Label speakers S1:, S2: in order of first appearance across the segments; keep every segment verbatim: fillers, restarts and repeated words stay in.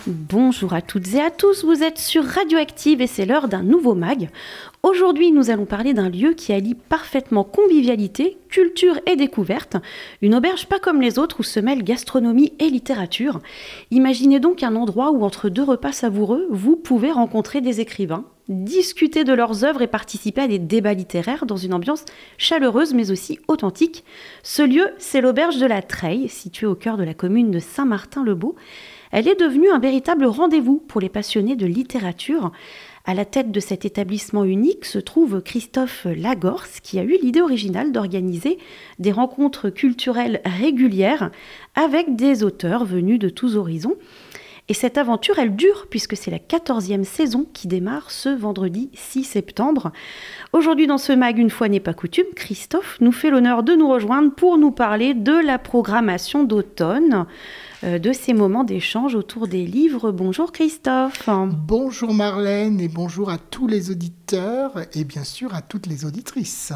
S1: Bonjour à toutes et à tous, vous êtes sur Radioactive et c'est l'heure d'un nouveau mag. Aujourd'hui, nous allons parler d'un lieu qui allie parfaitement convivialité, culture et découverte. Une auberge pas comme les autres où se mêlent gastronomie et littérature. Imaginez donc un endroit où entre deux repas savoureux, vous pouvez rencontrer des écrivains, discuter de leurs œuvres et participer à des débats littéraires dans une ambiance chaleureuse mais aussi authentique. Ce lieu, c'est l'auberge de la Treille, située au cœur de la commune de Saint-Martin-le-Beau. Elle est devenue un véritable rendez-vous pour les passionnés de littérature. À la tête de cet établissement unique se trouve Christophe Lagorce, qui a eu l'idée originale d'organiser des rencontres culturelles régulières avec des auteurs venus de tous horizons. Et cette aventure, elle dure puisque c'est la quatorzième saison qui démarre ce vendredi six septembre. Aujourd'hui, dans ce mag, une fois n'est pas coutume, Christophe nous fait l'honneur de nous rejoindre pour nous parler de la programmation d'automne, euh, de ces moments d'échange autour des livres. Bonjour Christophe.
S2: Bonjour Marlène et bonjour à tous les auditeurs et bien sûr à toutes les auditrices.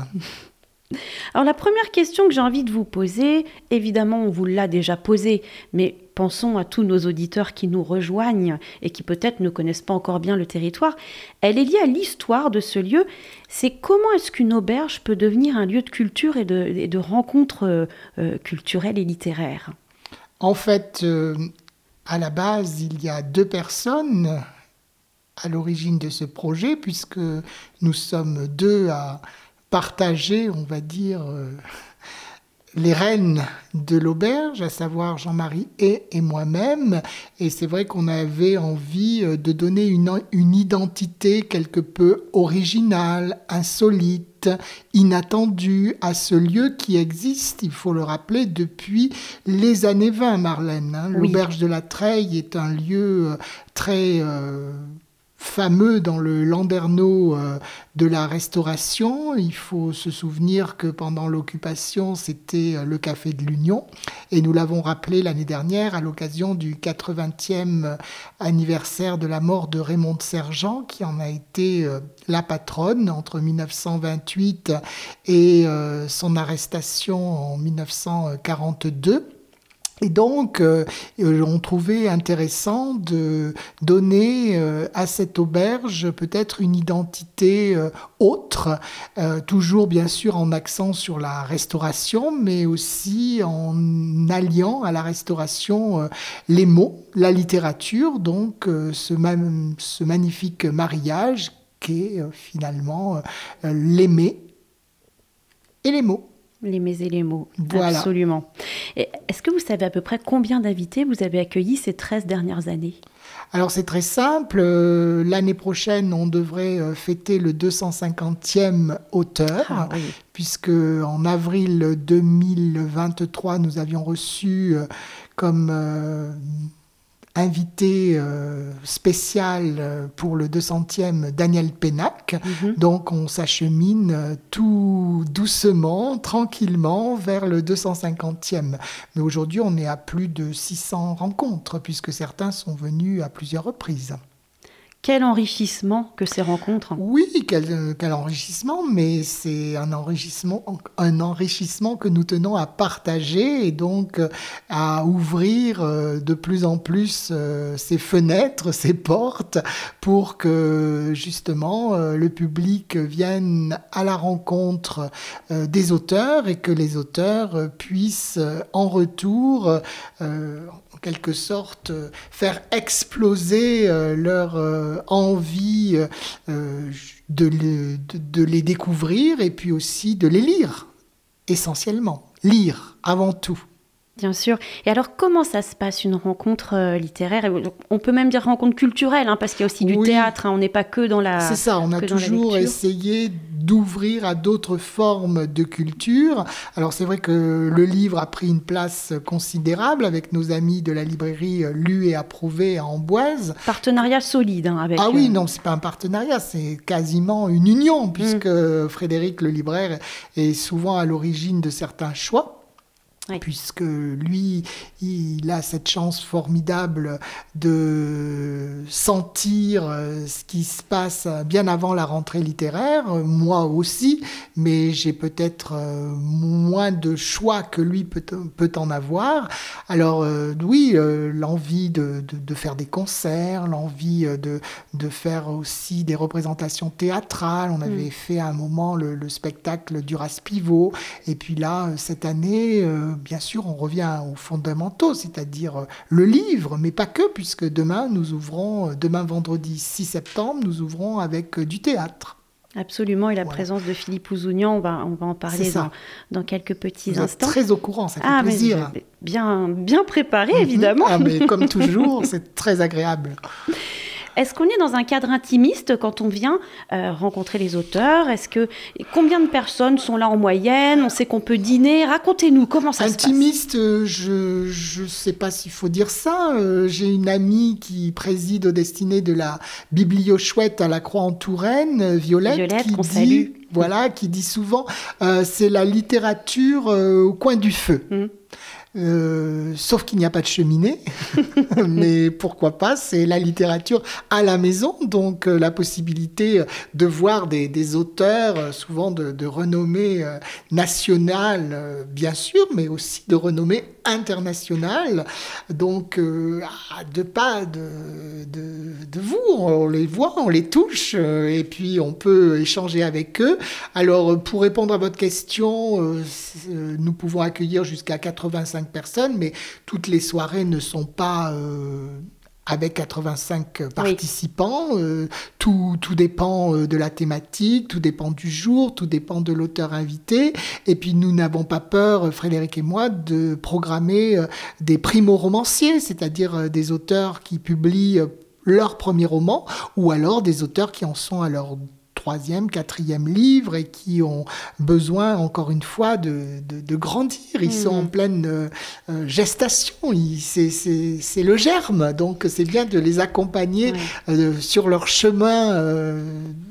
S1: Alors la première question que j'ai envie de vous poser, évidemment on vous l'a déjà posée, mais pensons à tous nos auditeurs qui nous rejoignent et qui peut-être ne connaissent pas encore bien le territoire. Elle est liée à l'histoire de ce lieu. C'est comment est-ce qu'une auberge peut devenir un lieu de culture et de, et de rencontres euh, culturelles et littéraires ?
S2: En fait, euh, à la base, il y a deux personnes à l'origine de ce projet, puisque nous sommes deux à partager, on va dire, euh, les rênes de l'auberge, à savoir Jean-Marie et, et moi-même. Et c'est vrai qu'on avait envie de donner une, une identité quelque peu originale, insolite, inattendue à ce lieu qui existe, il faut le rappeler, depuis les années vingt, Marlène. Hein.
S1: Oui.
S2: L'auberge de la Treille est un lieu très Euh, fameux dans le landerneau euh, de la Restauration. Il faut se souvenir que pendant l'occupation, c'était euh, le Café de l'Union. Et nous l'avons rappelé l'année dernière à l'occasion du quatre-vingtième anniversaire de la mort de Raymond de Sergent, qui en a été euh, la patronne entre dix-neuf cent vingt-huit et euh, son arrestation en dix-neuf cent quarante-deux. Et donc, euh, on trouvait intéressant de donner euh, à cette auberge peut-être une identité euh, autre, euh, toujours bien sûr en accent sur la restauration, mais aussi en alliant à la restauration euh, les mots, la littérature, donc euh, ce, ma- ce magnifique mariage qu'est euh, finalement euh, l'aimer et les mots.
S1: Les mets et les mots,
S2: Voilà.
S1: Absolument. Et est-ce que vous savez à peu près combien d'invités vous avez accueillis ces treize dernières années ?
S2: Alors c'est très simple, euh, l'année prochaine on devrait euh, fêter le deux cent cinquantième auteur,
S1: Ah, oui.
S2: puisque en avril deux mille vingt-trois nous avions reçu euh, comme euh, invité euh, spécial euh, pour le deux centième Daniel Pénac.
S1: Mhm.
S2: Donc on s'achemine euh, tout doucement, tranquillement vers le deux cent cinquantième. Mais aujourd'hui on est à plus de six cents rencontres, puisque certains sont venus à plusieurs reprises.
S1: Quel enrichissement que ces rencontres.
S2: Oui, quel, quel enrichissement, mais c'est un enrichissement, un enrichissement que nous tenons à partager et donc euh, à ouvrir euh, de plus en plus euh, ces fenêtres, ces portes, pour que justement euh, le public vienne à la rencontre euh, des auteurs et que les auteurs euh, puissent euh, en retour euh, en quelque sorte euh, faire exploser euh, leur euh, envie euh, de, le, de, de les découvrir et puis aussi de les lire, essentiellement. Lire, avant tout.
S1: Bien sûr. Et alors, comment ça se passe, une rencontre euh, littéraire ? On peut même dire rencontre culturelle, hein, parce qu'il y a aussi du
S2: Oui.
S1: théâtre. Hein, on n'est pas que dans la
S2: C'est ça, on a toujours essayé d'ouvrir à d'autres formes de culture. Alors c'est vrai que le livre a pris une place considérable avec nos amis de la librairie Lu et Approuvé à Amboise.
S1: Partenariat solide hein, avec...
S2: Ah oui, non, c'est pas un partenariat, c'est quasiment une union, puisque mmh. Frédéric le libraire est souvent à l'origine de certains choix.
S1: Oui.
S2: Puisque lui, il a cette chance formidable de sentir ce qui se passe bien avant la rentrée littéraire, moi aussi, mais j'ai peut-être moins de choix que lui peut, peut en avoir. Alors euh, oui, euh, l'envie de, de, de faire des concerts, l'envie de, de faire aussi des représentations théâtrales. On avait mmh. fait à un moment le, le spectacle d'Horace Pivot, et puis là, cette année... Euh, bien sûr, on revient aux fondamentaux, c'est-à-dire le livre, mais pas que, puisque demain, nous ouvrons, demain vendredi six septembre, nous ouvrons avec du théâtre.
S1: Absolument, et la
S2: voilà. présence
S1: de Philippe Ouzounian, on va, on va en parler dans, dans quelques petits
S2: Vous
S1: instants.
S2: Êtes très au courant, ça fait
S1: ah,
S2: plaisir.
S1: Mais bien, bien préparé, mm-hmm. évidemment.
S2: Ah, mais comme toujours, c'est très agréable.
S1: Est-ce qu'on est dans un cadre intimiste quand on vient euh, rencontrer les auteurs ? Est-ce que combien de personnes sont là en moyenne ? On sait qu'on peut dîner. Racontez-nous comment ça
S2: intimiste,
S1: se passe.
S2: Intimiste, je ne sais pas s'il faut dire ça. Euh, j'ai une amie qui préside aux destinées de la Bibliochouette à la Croix-en-Touraine, Violette,
S1: Violette
S2: qui
S1: qu'on
S2: dit,
S1: salue.
S2: Voilà, qui dit souvent, euh, c'est la littérature euh, au coin du feu. Mmh. Euh, sauf qu'il n'y a pas de cheminée, mais pourquoi pas, c'est la littérature à la maison, donc euh, la possibilité de voir des, des auteurs, euh, souvent de, de renommée euh, nationale, euh, bien sûr, mais aussi de renommée internationale. Donc, euh, à deux pas de, de, de vous, on les voit, on les touche, euh, et puis on peut échanger avec eux. Alors, pour répondre à votre question, euh, nous pouvons accueillir jusqu'à quatre-vingt-cinq personnes, mais toutes les soirées ne sont pas euh, avec quatre-vingt-cinq participants. Oui. Euh, tout, tout dépend de la thématique, tout dépend du jour, tout dépend de l'auteur invité. Et puis nous n'avons pas peur, Frédéric et moi, de programmer euh, des primo-romanciers, c'est-à-dire euh, des auteurs qui publient euh, leur premier roman, ou alors des auteurs qui en sont à leur troisième, quatrième livre et qui ont besoin, encore une fois, de, de, de grandir. Ils mmh. sont en pleine euh, gestation. Ils, c'est, c'est, c'est le germe. Donc, c'est bien de les accompagner ouais. euh, sur leur chemin euh,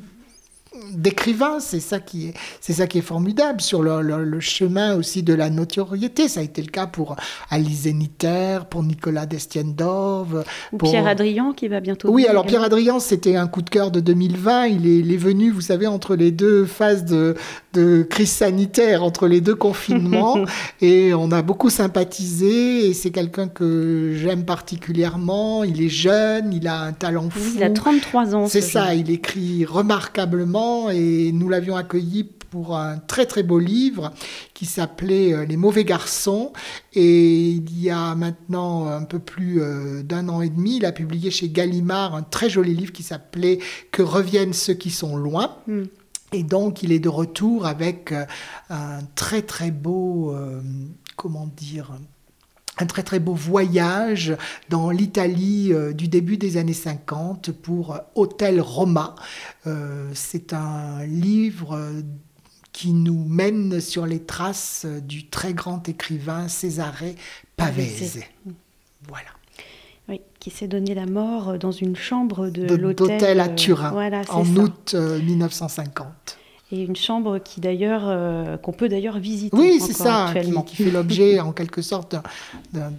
S2: d'écrivain. C'est ça qui est, c'est ça qui est formidable. Sur le, le, le chemin aussi de la notoriété. Ça a été le cas pour Alice Zeniter, pour Nicolas Destienne-Dorve.
S1: Ou
S2: pour...
S1: Pierre Hadrian qui va bientôt...
S2: Oui, alors Pierre Hadrian, c'était un coup de cœur de deux mille vingt. Il est, il est venu, vous savez, entre les deux phases de, de crise sanitaire, entre les deux confinements. Et on a beaucoup sympathisé. Et c'est quelqu'un que j'aime particulièrement. Il est jeune, il a un talent fou.
S1: Oui, il a trente-trois ans.
S2: C'est ça, jeune. Il écrit remarquablement. Et nous l'avions accueilli pour un très très beau livre qui s'appelait Les mauvais garçons. Et il y a maintenant un peu plus d'un an et demi, il a publié chez Gallimard un très joli livre qui s'appelait Que reviennent ceux qui sont loin. Mm. Et donc il est de retour avec un très très beau, euh, comment dire... un très très beau voyage dans l'Italie euh, du début des années cinquante pour euh, Hôtel Roma. Euh, c'est un livre euh, qui nous mène sur les traces euh, du très grand écrivain Cesare Pavese. Voilà.
S1: Oui, qui s'est donné la mort dans une chambre de,
S2: de
S1: l'hôtel
S2: d'hôtel à Turin,
S1: euh, voilà,
S2: en
S1: ça.
S2: août euh, dix-neuf cent cinquante.
S1: Et une chambre qui d'ailleurs, euh, qu'on peut d'ailleurs visiter
S2: oui,
S1: encore
S2: c'est ça,
S1: actuellement.
S2: Qui, qui fait l'objet en quelque sorte d'un, d'un,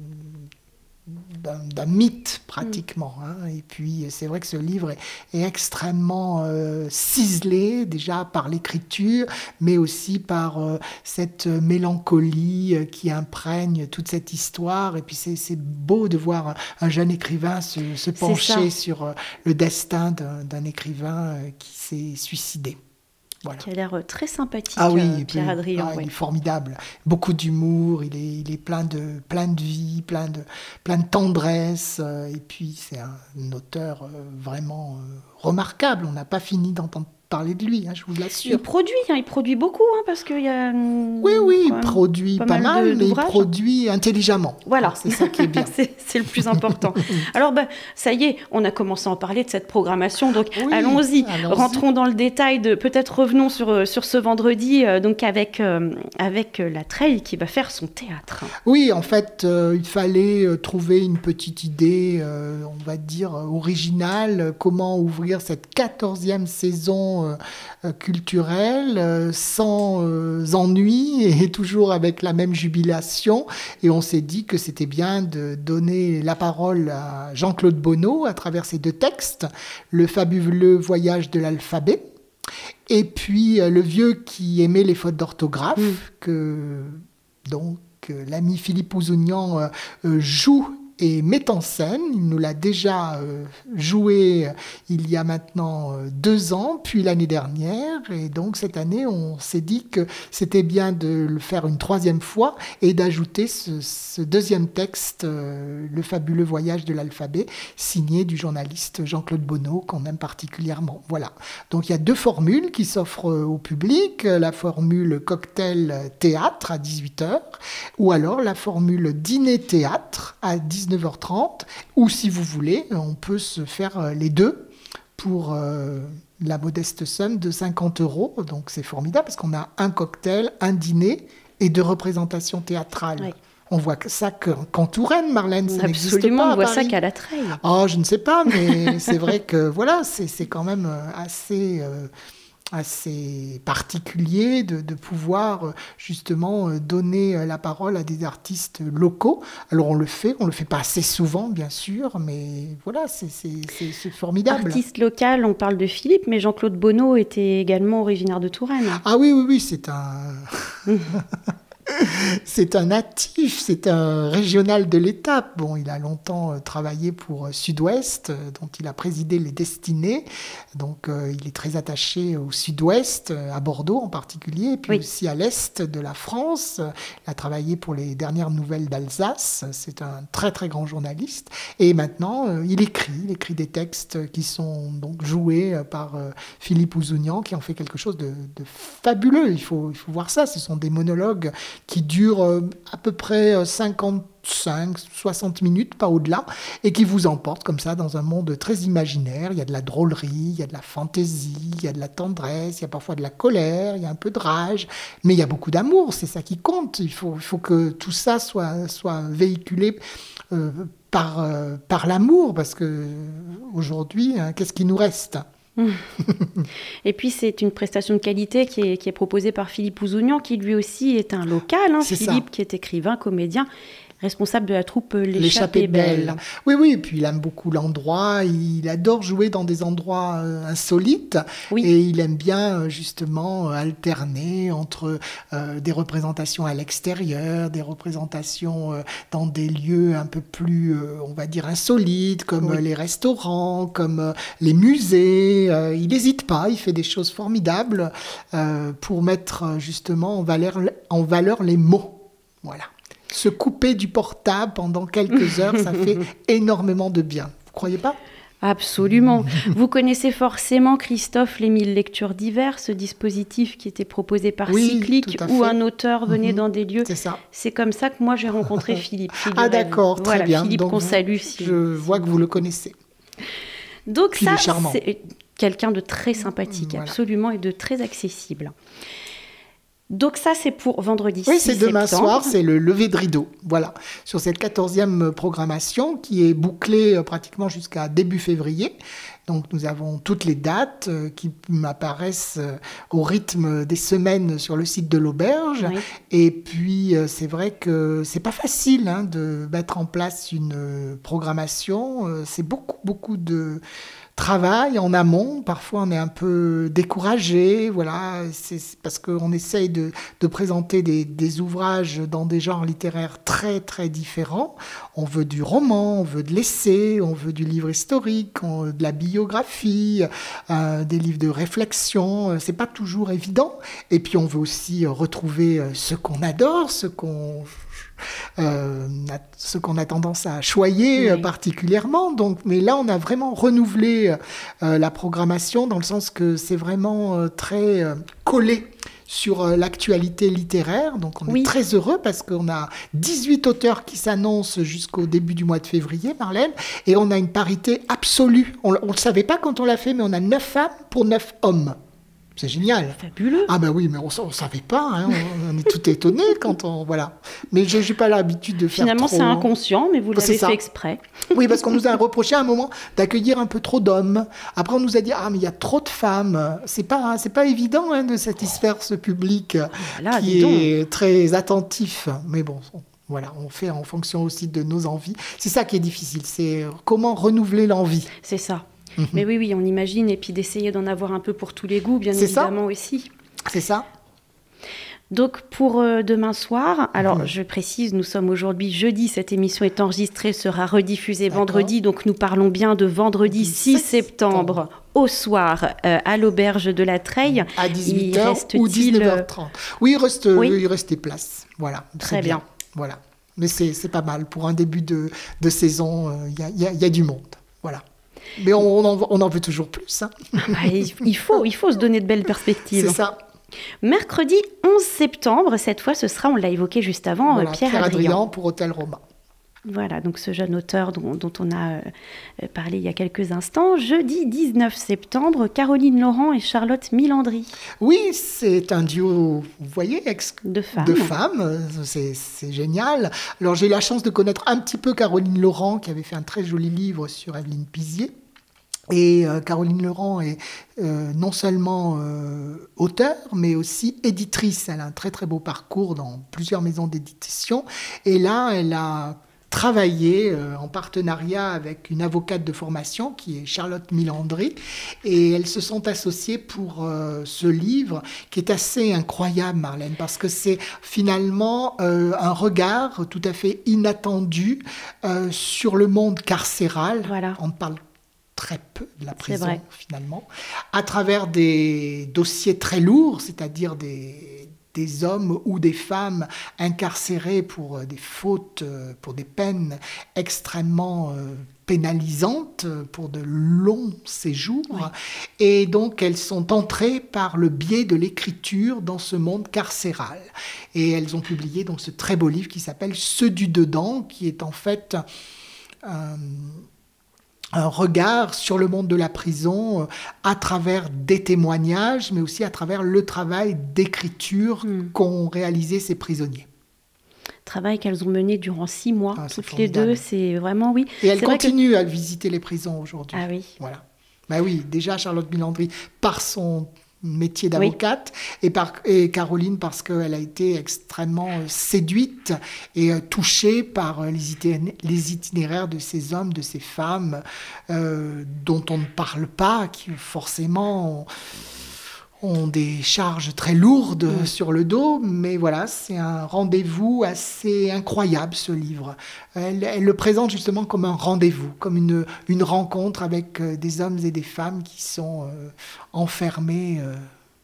S2: d'un, d'un mythe pratiquement. Mm. Hein. Et puis c'est vrai que ce livre est, est extrêmement euh, ciselé déjà par l'écriture, mais aussi par euh, cette mélancolie euh, qui imprègne toute cette histoire. Et puis c'est, c'est beau de voir un, un jeune écrivain se, se pencher sur euh, le destin d'un, d'un écrivain euh, qui s'est suicidé. Voilà.
S1: Qui a l'air très sympathique,
S2: ah oui,
S1: euh, Pierre Hadrian.
S2: Ah,
S1: oui.
S2: Il est formidable. Beaucoup d'humour, il est, il est plein, de, plein de vie, plein de, plein de tendresse. Euh, et puis, c'est un, un auteur euh, vraiment euh, remarquable. On n'a pas fini d'entendre parler de lui, hein, je vous l'assure.
S1: Il produit, hein, il produit beaucoup, hein, parce qu'il y a...
S2: Oui, oui, il produit pas, pas mal, mal de, mais il produit intelligemment.
S1: Voilà.
S2: Alors, c'est ça qui est bien.
S1: c'est, c'est le plus important. Alors, ben, ça y est, on a commencé à en parler de cette programmation, donc oui, allons-y. allons-y. Rentrons dans le détail, de, peut-être revenons sur, sur ce vendredi, euh, donc avec, euh, avec la Treille qui va faire son théâtre.
S2: Oui, en fait, euh, il fallait euh, trouver une petite idée, euh, on va dire, originale, comment ouvrir cette quatorzième saison euh, culturelle, euh, sans euh, ennui et toujours avec la même jubilation. Et on s'est dit que c'était bien de donner la parole à Jean-Claude Bonneau à travers ces deux textes, Le fabuleux voyage de l'alphabet, et puis euh, Le vieux qui aimait les fautes d'orthographe, mmh. que donc euh, l'ami Philippe Ouzounian euh, euh, joue et met en scène. Il nous l'a déjà euh, joué euh, il y a maintenant euh, deux ans, puis l'année dernière. Et donc cette année, on s'est dit que c'était bien de le faire une troisième fois et d'ajouter ce, ce deuxième texte, euh, Le fabuleux voyage de l'alphabet, signé du journaliste Jean-Claude Bonneau, qu'on aime particulièrement. Voilà. Donc il y a deux formules qui s'offrent au public. La formule cocktail théâtre à dix-huit heures, ou alors la formule dîner-théâtre à dix-neuf heures trente, ou si vous voulez, on peut se faire les deux pour euh, la modeste somme de cinquante euros. Donc c'est formidable parce qu'on a un cocktail, un dîner et deux représentations théâtrales. Oui. On voit ça qu'en Touraine, Marlène, ça n'existe pas.
S1: Absolument, on voit
S2: Paris.
S1: Ça qu'à la Treille.
S2: Oh, je ne sais pas, mais c'est vrai que voilà, c'est, c'est quand même assez... Euh, assez particulier de, de pouvoir justement donner la parole à des artistes locaux. Alors on le fait, on le fait pas assez souvent bien sûr, mais voilà, c'est, c'est, c'est, c'est formidable.
S1: Artiste local, on parle de Philippe, mais Jean-Claude Bonneau était également originaire de Touraine.
S2: Ah oui, oui, oui, c'est un... C'est un natif, c'est un régional de l'État. Bon, il a longtemps travaillé pour Sud-Ouest, dont il a présidé les destinées. Donc, euh, il est très attaché au Sud-Ouest, à Bordeaux en particulier, et puis oui. aussi à l'Est de la France. Il a travaillé pour les dernières nouvelles d'Alsace. C'est un très, très grand journaliste. Et maintenant, euh, il écrit. Il écrit des textes qui sont donc joués par euh, Philippe Ouzounian, qui en fait quelque chose de, de fabuleux. Il faut, il faut voir ça. Ce sont des monologues qui dure euh, à peu près cinquante-cinq soixante minutes, pas au-delà, et qui vous emporte comme ça dans un monde très imaginaire. Il y a de la drôlerie, il y a de la fantaisie, il y a de la tendresse, il y a parfois de la colère, il y a un peu de rage, mais il y a beaucoup d'amour, c'est ça qui compte. Il faut, il faut que tout ça soit, soit véhiculé euh, par, euh, par l'amour, parce qu'aujourd'hui, hein, qu'est-ce qui nous reste ?
S1: Et puis c'est une prestation de qualité qui est, qui est proposée par Philippe Ouzounian, qui lui aussi est un local, hein, Philippe ça. Qui est écrivain, comédien, responsable de la troupe L'Échappée Belle.
S2: Belle. Oui, oui, et puis il aime beaucoup l'endroit, il adore jouer dans des endroits euh, insolites, oui. Et il aime bien justement alterner entre euh, des représentations à l'extérieur, des représentations euh, dans des lieux un peu plus, euh, on va dire, insolites, comme oui. euh, les restaurants, comme euh, les musées. Euh, il n'hésite pas, il fait des choses formidables euh, pour mettre justement en valeur, en valeur les mots. Voilà. Se couper du portable pendant quelques heures, ça fait énormément de bien. Vous croyez pas ?
S1: Absolument. Vous connaissez forcément, Christophe, les mille lectures diverses, ce dispositif qui était proposé par
S2: oui,
S1: Cyclique, où un auteur venait mmh, dans des lieux.
S2: C'est ça.
S1: C'est comme ça que moi j'ai rencontré Philippe.
S2: Ah d'accord, très
S1: voilà,
S2: bien.
S1: Philippe
S2: donc
S1: qu'on
S2: vous,
S1: salue. Si...
S2: Je vois que vous le connaissez.
S1: Donc
S2: Puis
S1: ça,
S2: il est charmant.
S1: C'est quelqu'un de très sympathique, voilà. Absolument, et de très accessible. Donc ça, c'est pour vendredi
S2: oui,
S1: six septembre.
S2: Oui, c'est demain soir, c'est le lever de rideau. Voilà, sur cette quatorzième programmation qui est bouclée pratiquement jusqu'à début février. Donc nous avons toutes les dates euh, qui m'apparaissent euh, au rythme des semaines sur le site de l'auberge. Oui. Et puis euh, c'est vrai que c'est pas facile hein, de mettre en place une euh, programmation. Euh, c'est beaucoup, beaucoup de travail en amont. Parfois, on est un peu découragé, voilà, c'est parce qu'on essaye de, de présenter des, des ouvrages dans des genres littéraires très, très différents. On veut du roman, on veut de l'essai, on veut du livre historique, on, de la biographie, euh, des livres de réflexion. C'est pas toujours évident. Et puis, on veut aussi retrouver ce qu'on adore, ce qu'on... Euh, ce qu'on a tendance à choyer oui. particulièrement. Donc, mais là, on a vraiment renouvelé euh, la programmation dans le sens que c'est vraiment euh, très euh, collé sur euh, l'actualité littéraire. Donc, on oui. est très heureux parce qu'on a dix-huit auteurs qui s'annoncent jusqu'au début du mois de février, Marlène, et on a une parité absolue. On ne le savait pas quand on l'a fait, mais on a neuf femmes pour neuf hommes. C'est génial.
S1: Fabuleux.
S2: Ah ben oui, mais on ne savait pas, hein, on, on est tout étonné quand on... Voilà. Mais je n'ai pas l'habitude de faire
S1: Finalement,
S2: trop...
S1: c'est inconscient, mais vous l'avez
S2: ça.
S1: fait exprès.
S2: Oui, parce qu'on nous a reproché à un moment d'accueillir un peu trop d'hommes. Après, on nous a dit, ah mais il y a trop de femmes. C'est pas, c'est pas évident hein, de satisfaire ce public
S1: Là,
S2: qui est très attentif. Mais bon... Voilà, on fait en fonction aussi de nos envies. C'est ça qui est difficile, c'est comment renouveler l'envie.
S1: C'est ça. Mm-hmm. Mais oui, oui, on imagine, et puis d'essayer d'en avoir un peu pour tous les goûts, bien
S2: c'est
S1: évidemment
S2: ça.
S1: aussi.
S2: C'est ça.
S1: Donc pour euh, demain soir, alors mmh. je précise, nous sommes aujourd'hui jeudi, cette émission est enregistrée, sera rediffusée D'accord. vendredi, donc nous parlons bien de vendredi six septembre au soir euh, à l'auberge de la Treille.
S2: À dix-huit heures ou dix-neuf heures trente. Oui, il reste, oui. il reste des places. Voilà,
S1: très bien.
S2: bien. Voilà. Mais c'est, c'est pas mal. Pour un début de, de saison, il euh, y, y, y a du monde. Voilà. Mais on, on, en, on en veut toujours plus. Hein.
S1: Ah, il, faut, il faut se donner de belles perspectives.
S2: C'est ça.
S1: Mercredi onze septembre, cette fois, ce sera, on l'a évoqué juste avant,
S2: voilà,
S1: Pierre,
S2: Pierre
S1: Adrian.
S2: Adrian pour Hôtel Romain.
S1: Voilà, donc ce jeune auteur dont, dont on a euh, parlé il y a quelques instants. Jeudi dix-neuf septembre, Caroline Laurent et Charlotte Milandry.
S2: Oui, c'est un duo, vous voyez, ex-
S1: de femmes.
S2: De femmes. C'est, c'est génial. Alors j'ai eu la chance de connaître un petit peu Caroline Laurent, qui avait fait un très joli livre sur Evelyne Pizier. Et euh, Caroline Laurent est euh, non seulement euh, auteure, mais aussi éditrice. Elle a un très très beau parcours dans plusieurs maisons d'édition. Et là, elle a travaillé euh, en partenariat avec une avocate de formation qui est Charlotte Milandry. Et elles se sont associées pour euh, ce livre qui est assez incroyable, Marlène, parce que c'est finalement euh, un regard tout à fait inattendu euh, sur le monde carcéral.
S1: Voilà.
S2: On parle très peu de la prison, finalement, à travers des dossiers très lourds, c'est-à-dire des, des hommes ou des femmes incarcérés pour des fautes, pour des peines extrêmement euh, pénalisantes, pour de longs séjours. Oui. Et donc, elles sont entrées par le biais de l'écriture dans ce monde carcéral. Et elles ont publié donc ce très beau livre qui s'appelle « Ceux du dedans », qui est en fait... Euh, un regard sur le monde de la prison euh, à travers des témoignages, mais aussi à travers le travail d'écriture mmh. qu'ont réalisé ces prisonniers.
S1: Travail qu'elles ont mené durant six mois, ah, toutes les deux, c'est vraiment, oui.
S2: Et elles
S1: c'est
S2: continuent
S1: que...
S2: à visiter les prisons aujourd'hui.
S1: Ah oui.
S2: Voilà. Ben oui, déjà Charlotte Milandry, par son métier d'avocate, oui. et, par, et Caroline parce qu'elle a été extrêmement séduite et touchée par les, itinéraires, les itinéraires de ces hommes, de ces femmes euh, dont on ne parle pas, qui forcément ont, ont des charges très lourdes mmh. sur le dos, mais voilà, c'est un rendez-vous assez incroyable, ce livre. Elle, elle le présente justement comme un rendez-vous, comme une, une rencontre avec des hommes et des femmes qui sont euh, enfermés euh,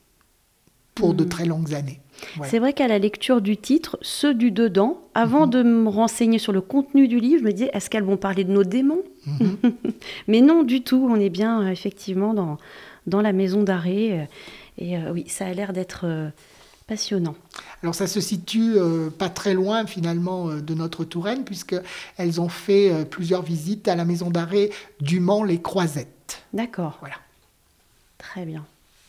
S2: pour mmh. de très longues années. Ouais.
S1: C'est vrai qu'à la lecture du titre, ceux du dedans, avant mmh. de me renseigner sur le contenu du livre, je me disais, est-ce qu'elles vont parler de nos démons ? mmh. Mais non, du tout, on est bien euh, effectivement dans, dans la maison d'arrêt. Euh, et euh, oui, ça a l'air d'être... Euh, passionnant.
S2: Alors ça se situe euh, pas très loin finalement euh, de notre Touraine, puisqu'elles ont fait euh, plusieurs visites à la maison d'arrêt du Mans-les-Croisettes.
S1: D'accord.
S2: Voilà.
S1: Très bien.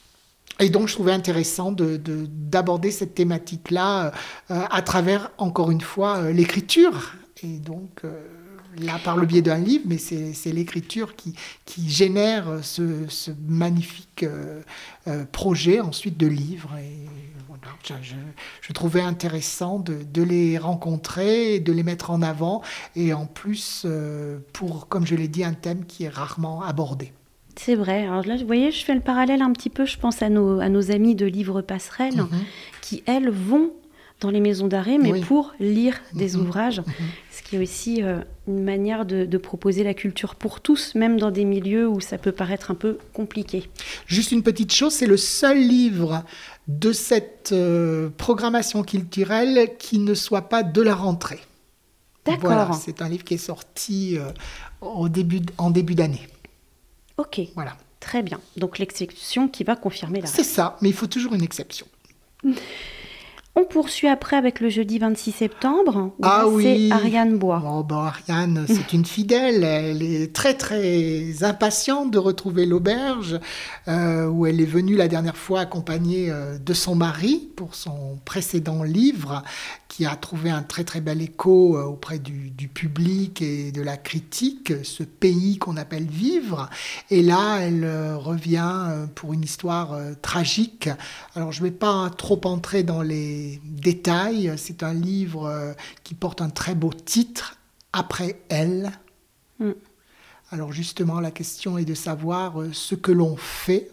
S2: Et donc je trouvais intéressant de, de, d'aborder cette thématique-là euh, à travers, encore une fois, euh, l'écriture. Et donc... Euh, là par le biais d'un livre, mais c'est, c'est l'écriture qui, qui génère ce, ce magnifique euh, euh, projet ensuite de livre. Et voilà, je, je, je trouvais intéressant de, de les rencontrer, de les mettre en avant, et en plus, euh, pour, comme je l'ai dit, un thème qui est rarement abordé.
S1: C'est vrai. Alors là, vous voyez, je fais le parallèle un petit peu, je pense à nos, à nos amis de Livre Passerelle, mm-hmm. qui, elles, vont dans les maisons d'arrêt, mais oui. pour lire des mmh. ouvrages, mmh. ce qui est aussi euh, une manière de, de proposer la culture pour tous, même dans des milieux où ça peut paraître un peu compliqué.
S2: Juste une petite chose, c'est le seul livre de cette euh, programmation culturelle qui ne soit pas de la rentrée.
S1: D'accord.
S2: Voilà, c'est un livre qui est sorti euh, au début, en début d'année.
S1: Ok,
S2: voilà.
S1: Très bien. Donc l'exception qui va confirmer la règle.
S2: C'est ça, mais il faut toujours une exception.
S1: On poursuit après avec le jeudi vingt-six septembre.
S2: Ah
S1: là,
S2: oui.
S1: C'est Ariane Bois.
S2: Oh, bon, Ariane, c'est une fidèle. Elle est très, très impatiente de retrouver l'auberge euh, où elle est venue la dernière fois accompagnée euh, de son mari pour son précédent livre qui a trouvé un très, très bel écho euh, auprès du, du public et de la critique, ce pays qu'on appelle vivre. Et là, elle euh, revient euh, pour une histoire euh, tragique. Alors, je ne vais pas trop entrer dans les détails. C'est un livre euh, qui porte un très beau titre, Après elle. Mm. Alors justement, la question est de savoir euh, ce que l'on fait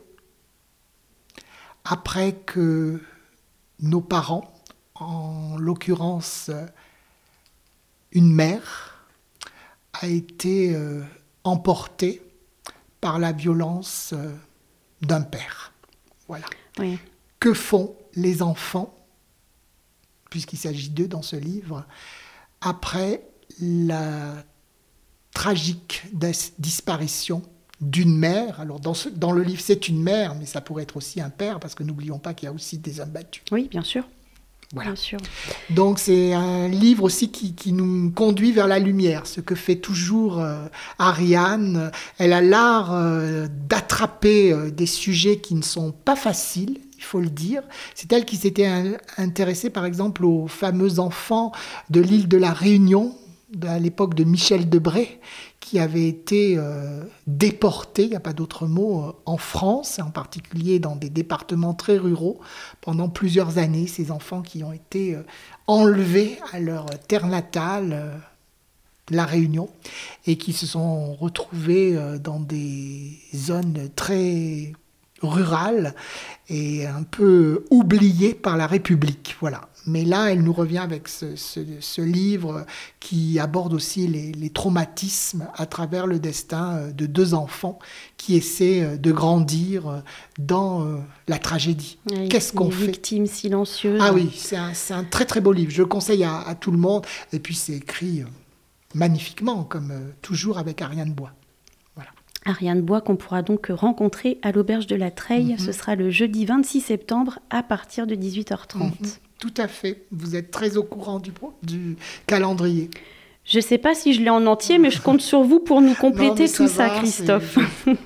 S2: après que nos parents, en l'occurrence euh, une mère, a été euh, emportée par la violence euh, d'un père. Voilà.
S1: Oui.
S2: Que font les enfants, puisqu'il s'agit d'eux dans ce livre, après la tragique dis- disparition d'une mère. Alors dans, ce, dans le livre, c'est une mère, mais ça pourrait être aussi un père, parce que n'oublions pas qu'il y a aussi des hommes battus.
S1: Oui, bien sûr.
S2: Voilà.
S1: Bien sûr.
S2: Donc c'est un livre aussi qui, qui nous conduit vers la lumière, ce que fait toujours euh, Ariane. Elle a l'art euh, d'attraper euh, des sujets qui ne sont pas faciles, il faut le dire. C'est elle qui s'était un, intéressée par exemple aux fameux enfants de l'île de la Réunion, à l'époque de Michel Debré, qui avaient été euh, déportés, il n'y a pas d'autre mot, euh, en France, en particulier dans des départements très ruraux, pendant plusieurs années, ces enfants qui ont été euh, enlevés à leur terre natale, euh, la Réunion, et qui se sont retrouvés euh, dans des zones très rurales et un peu oubliées par la République, voilà. Mais là, elle nous revient avec ce, ce, ce livre qui aborde aussi les, les traumatismes à travers le destin de deux enfants qui essaient de grandir dans la tragédie.
S1: Oui,
S2: qu'est-ce qu'on fait ?
S1: Victime silencieuse.
S2: Ah oui, c'est un, c'est un très très beau livre. Je le conseille à, à tout le monde. Et puis c'est écrit magnifiquement, comme toujours avec Ariane Bois. Voilà.
S1: Ariane Bois qu'on pourra donc rencontrer à l'Auberge de la Treille. Mm-hmm. Ce sera le jeudi vingt-six septembre à partir de dix-huit heures trente. Mm-hmm.
S2: Tout à fait. Vous êtes très au courant du, du calendrier.
S1: Je ne sais pas si je l'ai en entier, mais je compte sur vous pour nous compléter non, ça tout va, ça, Christophe.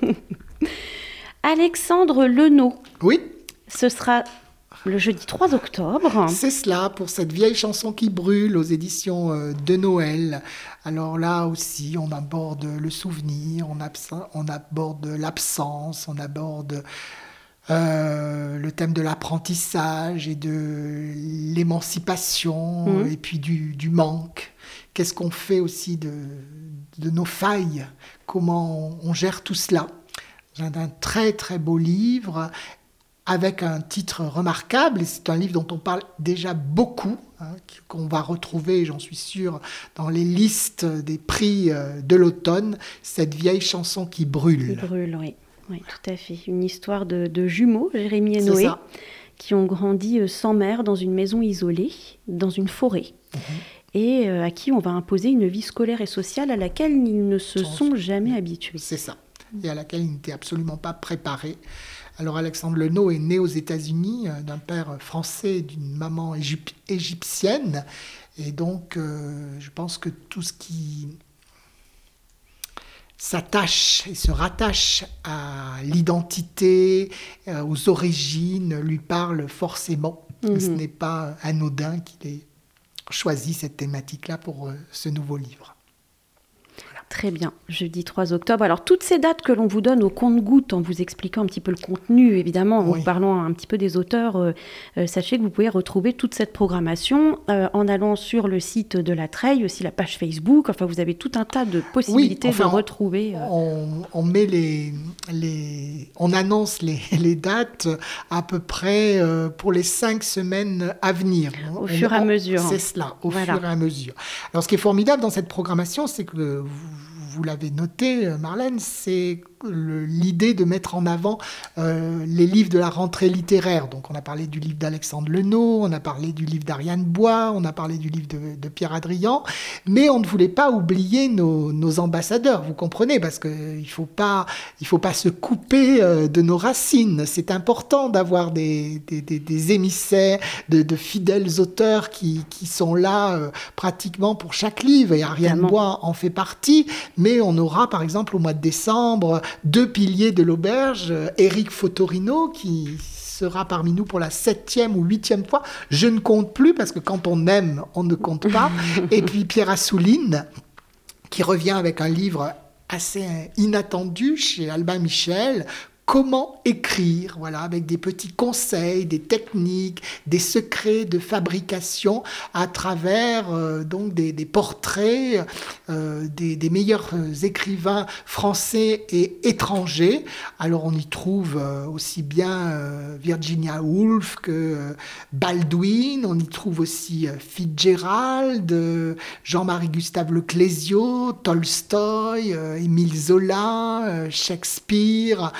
S1: Alexandre Lenot.
S2: Oui.
S1: Ce sera le jeudi trois octobre.
S2: C'est cela, pour cette vieille chanson qui brûle aux éditions de Noël. Alors là aussi, on aborde le souvenir, on, abs- on aborde l'absence, on aborde... Euh, le thème de l'apprentissage et de l'émancipation mmh. et puis du, du manque. Qu'est-ce qu'on fait aussi de, de nos failles ? Comment on, on gère tout cela ? C'est un très très beau livre avec un titre remarquable et c'est un livre dont on parle déjà beaucoup, hein, qu'on va retrouver, j'en suis sûre, dans les listes des prix de l'automne, cette vieille chanson qui brûle.
S1: Qui brûle, oui. Oui, tout à fait. Une histoire de, de jumeaux, Jérémy et Noé, qui ont grandi sans mère dans une maison isolée, dans une forêt, mmh. et euh, à qui on va imposer une vie scolaire et sociale à laquelle ils ne se sont jamais habitués.
S2: C'est ça, et à laquelle ils n'étaient absolument pas préparés. Alors Alexandre Lenot est né aux États-Unis euh, d'un père français et d'une maman égyp- égyptienne, et donc euh, je pense que tout ce qui... s'attache et se rattache à l'identité, euh, aux origines, lui parle forcément. Mmh. Ce n'est pas anodin qu'il ait choisi cette thématique-là pour euh, ce nouveau livre. Voilà.
S1: Très bien, jeudi trois octobre. Alors, toutes ces dates que l'on vous donne au compte-gouttes, en vous expliquant un petit peu le contenu, évidemment, en oui. vous parlant un petit peu des auteurs, euh, euh, sachez que vous pouvez retrouver toute cette programmation euh, en allant sur le site de la Treille, aussi la page Facebook. Enfin, vous avez tout un tas de possibilités oui, enfin, de retrouver. Euh...
S2: On, on met les, les, on annonce les, les dates à peu près euh, pour les cinq semaines à venir.
S1: Au
S2: on,
S1: fur et à mesure.
S2: C'est cela, au voilà. fur et à mesure. Alors, ce qui est formidable dans cette programmation, c'est que vous, vous l'avez noté, Marlène, c'est le, l'idée de mettre en avant euh, les livres de la rentrée littéraire. Donc on a parlé du livre d'Alexandre Lenot, on a parlé du livre d'Ariane Bois, on a parlé du livre de, de Pierre Adrian, mais on ne voulait pas oublier nos, nos ambassadeurs, vous comprenez, parce qu'il ne faut pas, il faut pas se couper euh, de nos racines. C'est important d'avoir des, des, des, des émissaires, de, de fidèles auteurs qui, qui sont là euh, pratiquement pour chaque livre, et Ariane
S1: Évidemment.
S2: Bois en fait partie, mais on aura par exemple au mois de décembre deux piliers de l'auberge, Éric Fotorino qui sera parmi nous pour la septième ou huitième fois, je ne compte plus parce que quand on aime, on ne compte pas, et puis Pierre Assouline qui revient avec un livre assez inattendu chez Albin Michel, Comment écrire, voilà, avec des petits conseils, des techniques, des secrets de fabrication à travers euh, donc des, des portraits euh, des, des meilleurs écrivains français et étrangers. Alors on y trouve euh, aussi bien euh, Virginia Woolf que euh, Baldwin, on y trouve aussi euh, Fitzgerald, euh, Jean-Marie Gustave Leclésio, Tolstoï, euh, Émile Zola, euh, Shakespeare,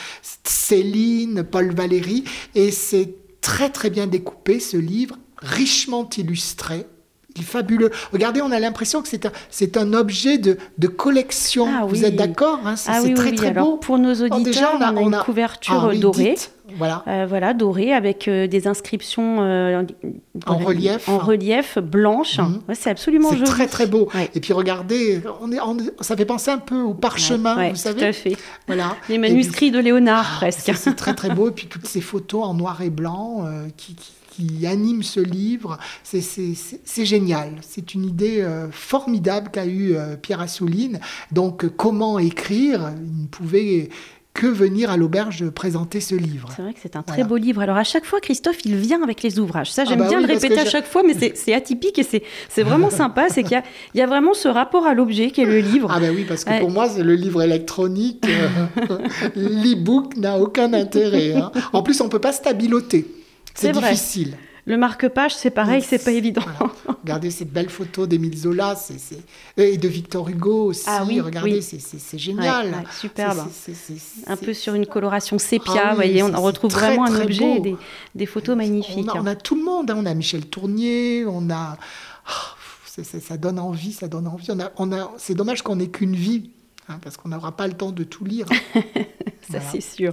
S2: Céline, Paul Valéry, et c'est très très bien découpé ce livre, richement illustré. Il est fabuleux. Regardez, on a l'impression que c'est un, c'est un objet de, de collection.
S1: Ah,
S2: Vous
S1: oui.
S2: êtes d'accord, hein, c'est,
S1: Ah
S2: c'est
S1: oui,
S2: très
S1: oui,
S2: très
S1: alors,
S2: beau.
S1: pour nos auditeurs,
S2: Alors, déjà,
S1: on a, on a une couverture
S2: ah, oui,
S1: dorée.
S2: dites, voilà.
S1: Euh, voilà, dorée, avec euh, des inscriptions euh,
S2: En relief.
S1: En relief, blanches.
S2: Mhm.
S1: Ouais, c'est absolument
S2: C'est
S1: joli.
S2: très très beau.
S1: Ouais.
S2: Et puis regardez, on est, on est- ça fait penser un peu au parchemin,
S1: Ouais, ouais,
S2: vous savez.
S1: tout à fait.
S2: Voilà.
S1: Les
S2: Et
S1: manuscrits de Léonard,
S2: puis-
S1: presque.
S2: C'est, c'est très très beau. Et puis toutes ces photos en noir et blanc euh, qui, qui, qui animent ce livre, c'est, c'est, c'est, c'est génial. C'est une idée euh, formidable qu'a eue euh, Pierre Assouline. Donc, euh, comment écrire ? Il ne pouvait que venir à l'auberge présenter ce livre.
S1: C'est vrai que c'est un très
S2: Voilà.
S1: beau livre. Alors à chaque fois, Christophe, il vient avec les ouvrages. Ça,
S2: Ah
S1: j'aime
S2: bah
S1: bien
S2: oui,
S1: le
S2: parce
S1: répéter
S2: que
S1: à
S2: je-
S1: chaque fois, mais c'est, c'est atypique et c'est, c'est vraiment sympa. C'est qu'il y a, il y a vraiment ce rapport à l'objet qui est le livre.
S2: Ah ben oui, parce que
S1: Ouais.
S2: pour moi, c'est le livre électronique. euh, l'e-book n'a aucun intérêt. Hein. En plus, on ne peut pas stabiloter. C'est,
S1: C'est vrai.
S2: difficile.
S1: Le marque-page, c'est pareil, c'est pas évident.
S2: Voilà. Regardez ces belles photos d'Émile Zola c'est, c'est... et de Victor Hugo aussi.
S1: Ah oui,
S2: Regardez,
S1: oui.
S2: c'est, c'est, c'est génial.
S1: Ouais, ouais, superbe.
S2: C'est, c'est, c'est, c'est,
S1: Un
S2: c'est...
S1: peu sur une coloration sépia,
S2: Ah oui,
S1: vous voyez, on
S2: c'est-
S1: en retrouve
S2: c'est très,
S1: vraiment un
S2: très
S1: objet et
S2: beau.
S1: des, des photos magnifiques.
S2: On a, on a tout le monde. Hein. On a Michel Tournier, on a... Oh, c'est, c'est, ça donne envie, ça donne envie. On a, on a... C'est dommage qu'on n'ait qu'une vie. Hein, parce qu'on n'aura pas le temps de tout lire.
S1: Ça,
S2: Voilà.
S1: c'est sûr.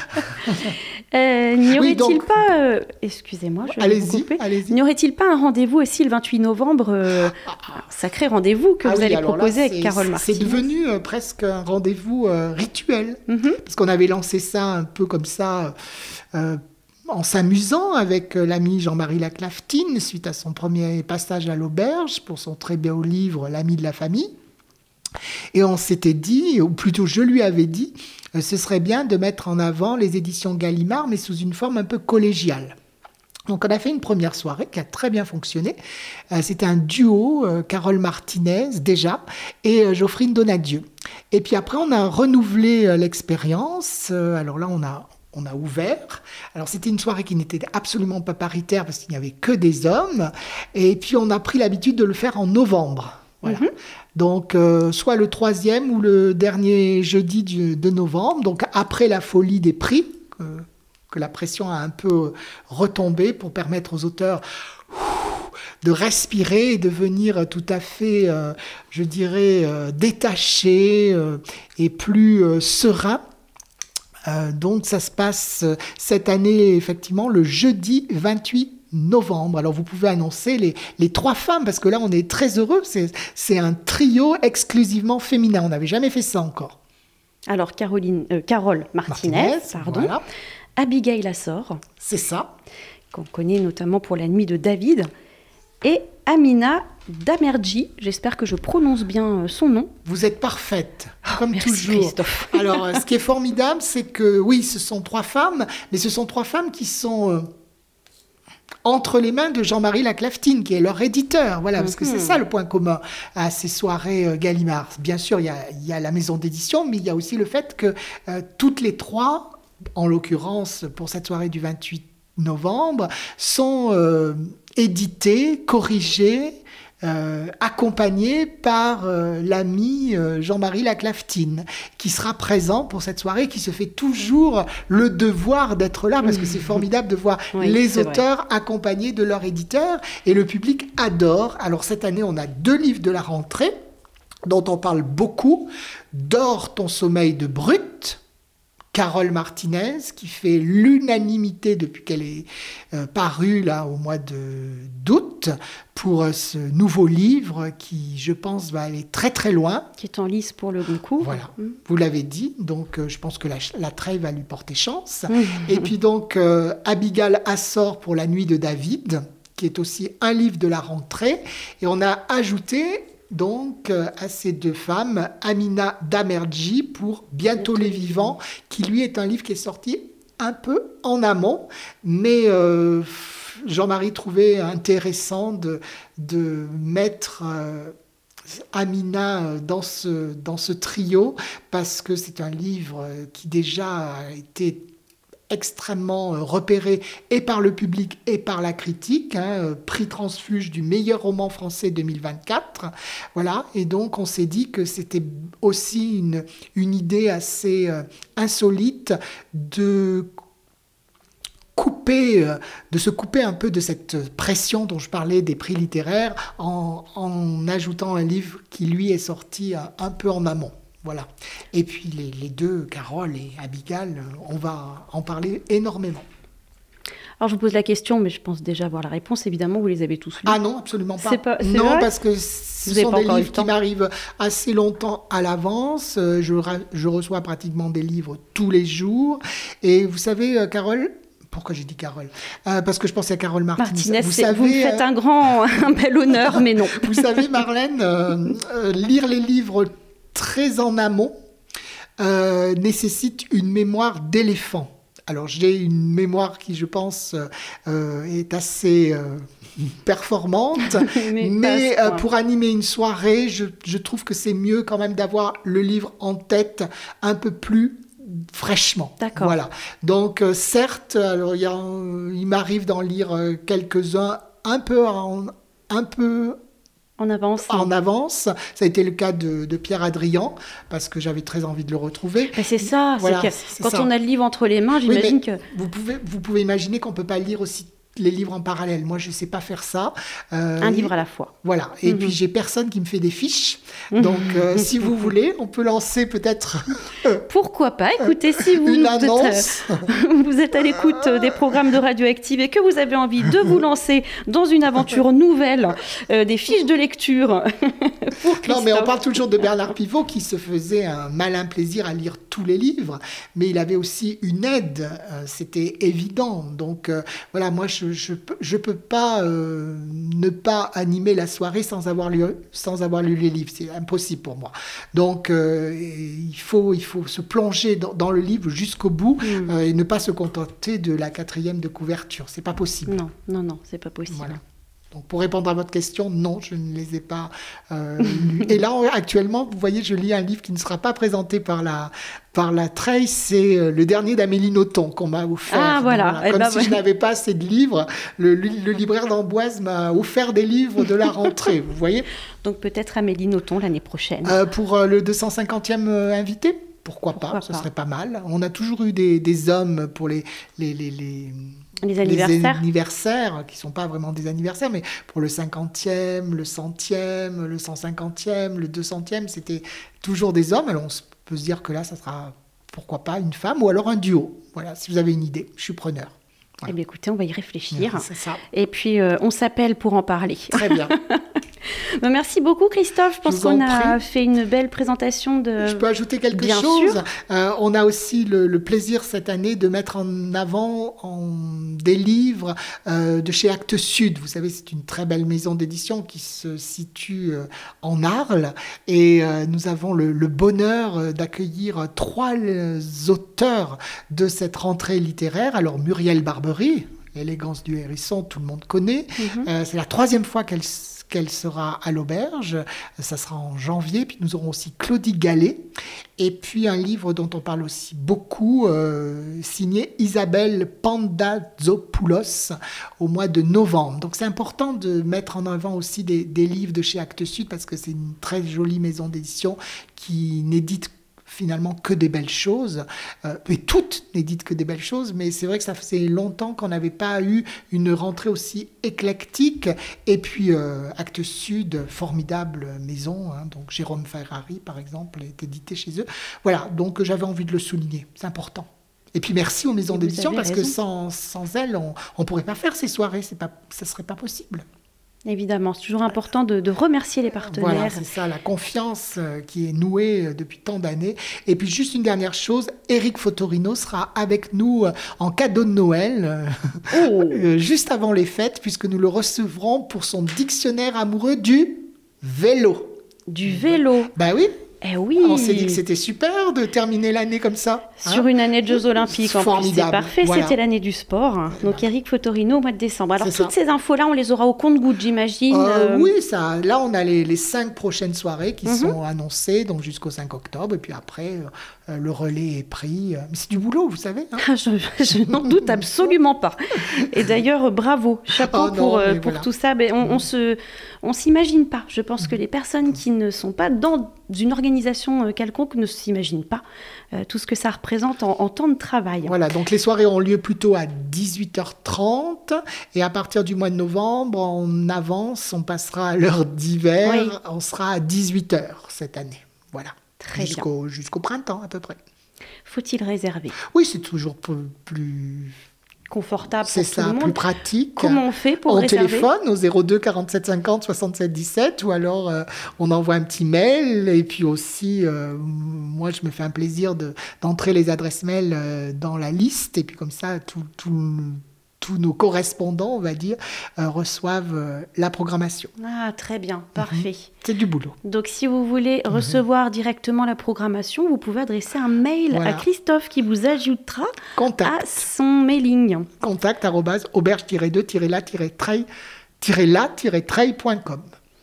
S1: Euh, n'y
S2: Oui,
S1: aurait-il
S2: donc-
S1: pas... euh, Excusez-moi, je vais
S2: Allez-y,
S1: vous couper.
S2: allez-y.
S1: N'y aurait-il pas un rendez-vous aussi le vingt-huit novembre euh, un sacré rendez-vous que
S2: Ah
S1: vous
S2: oui,
S1: allez
S2: alors là,
S1: proposer avec
S2: c'est-
S1: Carole
S2: c'est-
S1: Martinez.
S2: C'est devenu euh, presque un rendez-vous euh, rituel.
S1: Mhm.
S2: Parce qu'on avait lancé ça un peu comme ça, euh, en s'amusant avec euh, l'ami Jean-Marie Laclaftine, suite à son premier passage à l'auberge pour son très beau livre L'ami de la famille. Et on s'était dit, ou plutôt je lui avais dit, euh, ce serait bien de mettre en avant les éditions Gallimard, mais sous une forme un peu collégiale. Donc on a fait une première soirée qui a très bien fonctionné. Euh, c'était un duo, euh, Carole Martinez déjà, et euh, Geoffrine Donadieu. Et puis après on a renouvelé euh, l'expérience. Euh, alors là on a... On a ouvert. Alors, c'était une soirée qui n'était absolument pas paritaire parce qu'il n'y avait que des hommes. Et puis, on a pris l'habitude de le faire en novembre. Voilà.
S1: Mhm.
S2: Donc, euh, soit le troisième ou le dernier jeudi du- de novembre. Donc, après la folie des prix, que, que la pression a un peu retombé pour permettre aux auteurs de respirer et de venir tout à fait, euh, je dirais, euh, détachés euh, et plus euh, sereins. Euh, donc ça se passe euh, cette année effectivement le jeudi vingt-huit novembre. Alors vous pouvez annoncer les, les trois femmes parce que là on est très heureux, c'est, c'est un trio exclusivement féminin, on n'avait jamais fait ça encore.
S1: Alors, Caroline, euh, Carole Martinez,
S2: Martinez,
S1: pardon,
S2: voilà,
S1: Abigail Assor,
S2: c'est ça.
S1: qu'on connaît notamment pour La nuit de David, et Amina Damerji, j'espère que je prononce bien euh, son nom.
S2: Vous êtes parfaite, comme
S1: Merci
S2: toujours.
S1: Christophe.
S2: Alors euh, ce qui est formidable, c'est que oui, ce sont trois femmes, mais ce sont trois femmes qui sont... euh, entre les mains de Jean-Marie Laclaftine, qui est leur éditeur. Voilà, parce que c'est ça le point commun à ces soirées euh, Gallimard. Bien sûr, il y a, il y a la maison d'édition, mais il y a aussi le fait que euh, toutes les trois, en l'occurrence pour cette soirée du vingt-huit novembre, sont euh, éditées, corrigées, euh, accompagné par euh, l'ami euh, Jean-Marie Laclaftine, qui sera présent pour cette soirée, qui se fait toujours le devoir d'être là, parce que c'est formidable de voir oui, les auteurs vrai. accompagnés de leur éditeur, et le public adore. Alors cette année, on a deux livres de la rentrée, dont on parle beaucoup. Dors ton sommeil de Brut, Carole Martinez, qui fait l'unanimité depuis qu'elle est euh, parue là, au mois de, d'août pour euh, ce nouveau livre qui, je pense, va aller très très loin.
S1: Qui est en lice pour le Goncourt.
S2: Voilà, mmh. vous l'avez dit, donc euh, je pense que la, la Treille va lui porter chance. Mmh. Et puis donc, euh, Abigail Assor pour La Nuit de David, qui est aussi un livre de la rentrée. Et on a ajouté... donc euh, à ces deux femmes, Amina Damerji pour Bientôt les vivants, qui lui est un livre qui est sorti un peu en amont, mais euh, Jean-Marie trouvait intéressant de, de mettre euh, Amina dans ce, dans ce trio, parce que c'est un livre qui déjà a été extrêmement repéré et par le public et par la critique, hein, prix Transfuge du meilleur roman français deux mille vingt-quatre. Voilà, et donc on s'est dit que c'était aussi une, une idée assez euh, insolite de couper, euh, de se couper un peu de cette pression dont je parlais des prix littéraires en, en ajoutant un livre qui lui est sorti un, un peu en amont. Voilà. Et puis les, les deux, Carole et Abigail, on va en parler énormément.
S1: Alors je vous pose la question, mais je pense déjà avoir la réponse. Évidemment, vous les avez tous lus.
S2: Ah non, absolument pas.
S1: C'est pas c'est
S2: non,
S1: vrai
S2: parce que ce sont des livres qui m'arrivent assez longtemps à l'avance. Je, je reçois pratiquement des livres tous les jours. Et vous savez, Carole... Pourquoi j'ai dit Carole euh, Parce que je pensais à Carole Martinez.
S1: Martinez,
S2: vous,
S1: savez, vous me faites un grand, un bel honneur, mais non.
S2: Vous savez, Marlène, euh, euh, lire les livres très en amont euh, nécessite une mémoire d'éléphant. Alors j'ai une mémoire qui, je pense, euh, est assez euh, performante, mais, mais euh, pour animer une soirée, je, je trouve que c'est mieux quand même d'avoir le livre en tête un peu plus fraîchement.
S1: D'accord.
S2: Voilà. Donc euh, certes, alors, y a, euh, il m'arrive d'en lire euh, quelques-uns un peu en, un peu
S1: En avance.
S2: En avance. Ça a été le cas de, de Pierre Adrian, parce que j'avais très envie de le retrouver.
S1: Mais c'est ça, voilà, c'est que c'est quand ça. On a le livre entre les mains, j'imagine oui, que...
S2: Vous pouvez, vous pouvez imaginer qu'on ne peut pas lire aussi les livres en parallèle. Moi, je ne sais pas faire ça.
S1: Euh, Un livre à la fois.
S2: Voilà. Et mm-hmm. puis, j'ai personne qui me fait des fiches. Donc, euh, si vous voulez, on peut lancer peut-être...
S1: Pourquoi pas ? Écoutez, si vous,
S2: une
S1: vous, êtes, vous êtes à l'écoute des programmes de Radioactive et que vous avez envie de vous lancer dans une aventure nouvelle, euh, des fiches de lecture pour Christophe.
S2: Non, mais on parle toujours de Bernard Pivot qui se faisait un malin plaisir à lire tous les livres, mais il avait aussi une aide. Euh, c'était évident. Donc, euh, voilà, moi, je je peux, je peux pas euh, ne pas animer la soirée sans avoir lu, sans avoir lu les livres. C'est impossible pour moi. Donc, euh, il faut, il faut se plonger dans, dans le livre jusqu'au bout mmh. euh, et ne pas se contenter de la quatrième de couverture. C'est pas possible.
S1: Non, non, non, c'est pas possible.
S2: Voilà. Donc, pour répondre à votre question, non, je ne les ai pas euh, lus. Et là, actuellement, vous voyez, je lis un livre qui ne sera pas présenté par la, par la Treille, c'est euh, le dernier d'Amélie Nothomb qu'on m'a offert.
S1: Ah, voilà.
S2: voilà. Comme
S1: ben,
S2: si
S1: ouais.
S2: je n'avais pas assez de livres. Le, le, le libraire d'Amboise m'a offert des livres de la rentrée, vous voyez.
S1: Donc, peut-être Amélie Nothomb l'année prochaine.
S2: Euh, pour euh, le deux cent cinquantième euh, invité, pourquoi, pourquoi pas, pas, ce serait pas mal. On a toujours eu des, des hommes pour les... les, les, les
S1: Les anniversaires.
S2: Les anniversaires, qui ne sont pas vraiment des anniversaires, mais pour le cinquantième, le centième, le cent cinquantième, le deux centième, c'était toujours des hommes. Alors on peut se dire que là, ça sera, pourquoi pas, une femme ou alors un duo. Voilà, si vous avez une idée, je suis preneur. Voilà.
S1: Eh bien, écoutez, on va y réfléchir.
S2: Ouais, c'est ça.
S1: Et puis, euh, on s'appelle pour en parler.
S2: Très bien.
S1: Ben, merci beaucoup, Christophe. Je pense qu'on a fait une belle présentation de...
S2: Je peux ajouter quelque
S1: Bien
S2: chose.
S1: Euh,
S2: on a aussi le, le plaisir cette année de mettre en avant en, des livres euh, de chez Actes Sud. Vous savez, c'est une très belle maison d'édition qui se situe euh, en Arles. Et euh, nous avons le, le bonheur d'accueillir trois euh, auteurs de cette rentrée littéraire. Alors, Muriel Barbery, L'élégance du hérisson, tout le monde connaît. Mm-hmm. Euh, c'est la troisième fois qu'elle puisqu'elle sera à l'Auberge. Ça sera en janvier. Puis nous aurons aussi Claudie Gallet. Et puis un livre dont on parle aussi beaucoup, euh, signé Isabelle Pandatzopoulos, au mois de novembre. Donc c'est important de mettre en avant aussi des, des livres de chez Actes Sud, parce que c'est une très jolie maison d'édition qui n'édite finalement que des belles choses, euh, et toutes n'éditent que des belles choses, mais c'est vrai que ça faisait longtemps qu'on n'avait pas eu une rentrée aussi éclectique. Et puis euh, Actes Sud, formidable maison, hein, donc Jérôme Ferrari par exemple est édité chez eux. Voilà, donc j'avais envie de le souligner, c'est important. Et puis merci aux maisons d'édition, parce raison. que sans, sans elles, on ne pourrait pas faire ces soirées, c'est pas, ça ne serait pas possible.
S1: Évidemment, c'est toujours important de, de remercier les partenaires.
S2: Voilà, c'est ça, la confiance qui est nouée depuis tant d'années. Et puis juste une dernière chose, Éric Fotorino sera avec nous en cadeau de Noël, oh. juste avant les fêtes, puisque nous le recevrons pour son dictionnaire amoureux du vélo.
S1: Du vélo.
S2: Ben oui.
S1: Eh oui.
S2: On s'est dit que c'était super de terminer l'année comme ça.
S1: Sur hein une année de Jeux Olympiques, en plus, c'est parfait. Voilà. C'était l'année du sport. Donc Éric Fotorino au mois de décembre. Alors toutes ces infos-là, on les aura au compte-gouttes, j'imagine.
S2: Euh, euh... Oui, ça. Là, on a les, les cinq prochaines soirées qui mm-hmm. sont annoncées, donc jusqu'au cinq octobre. Et puis après, euh, le relais est pris. Mais c'est du boulot, vous savez. Hein
S1: je je n'en doute absolument pas. Et d'ailleurs, bravo, chapeau oh non, pour, euh, pour voilà. tout ça. Mais on, mm. on se, on s'imagine pas. Je pense mm. que les personnes qui ne sont pas dans une organisation quelconque ne s'imaginent pas euh, tout ce que ça représente en, en temps de travail.
S2: Voilà, donc les soirées ont lieu plutôt à dix-huit heures trente et à partir du mois de novembre, on avance, on passera à l'heure d'hiver, oui. on sera à dix-huit heures cette année. Voilà,
S1: Très
S2: jusqu'au,
S1: bien.
S2: jusqu'au printemps à peu près.
S1: Faut-il réserver ?
S2: Oui, c'est toujours plus... plus...
S1: confortable
S2: c'est
S1: pour
S2: ça,
S1: tout le monde.
S2: plus pratique.
S1: Comment on fait pour
S2: on
S1: réserver ?
S2: téléphone au zéro deux quarante-sept cinquante soixante-sept dix-sept ou alors euh, on envoie un petit mail et puis aussi euh, moi je me fais un plaisir de, d'entrer les adresses mail euh, dans la liste et puis comme ça tout, tout, tous nos correspondants on va dire euh, reçoivent euh, la programmation.
S1: Ah très bien, parfait.
S2: Mm-hmm. C'est du boulot.
S1: Donc si vous voulez mm-hmm. recevoir directement la programmation, vous pouvez adresser un mail voilà. à Christophe qui vous ajoutera Contact. à son mailing.
S2: Contact arobase auberge tiret deux tiret la tiret treil tiret la tiret treil point com.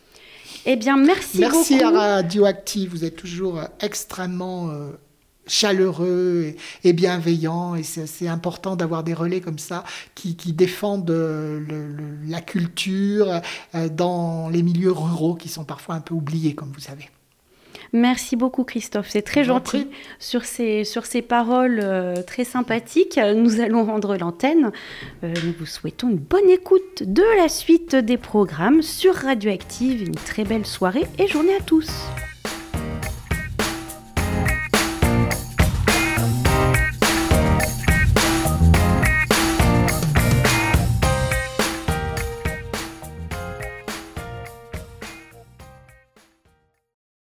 S1: Eh bien merci,
S2: merci
S1: beaucoup.
S2: Merci à Radioactive, vous êtes toujours extrêmement euh, chaleureux et, et bienveillant et c'est, c'est important d'avoir des relais comme ça qui, qui défendent le, le, la culture euh, dans les milieux ruraux qui sont parfois un peu oubliés comme vous savez.
S1: Merci beaucoup Christophe, c'est très gentil sur ces, sur ces paroles euh, très sympathiques. Nous allons rendre l'antenne. Euh, nous vous souhaitons une bonne écoute de la suite des programmes sur Radioactive. Une très belle soirée et journée à tous.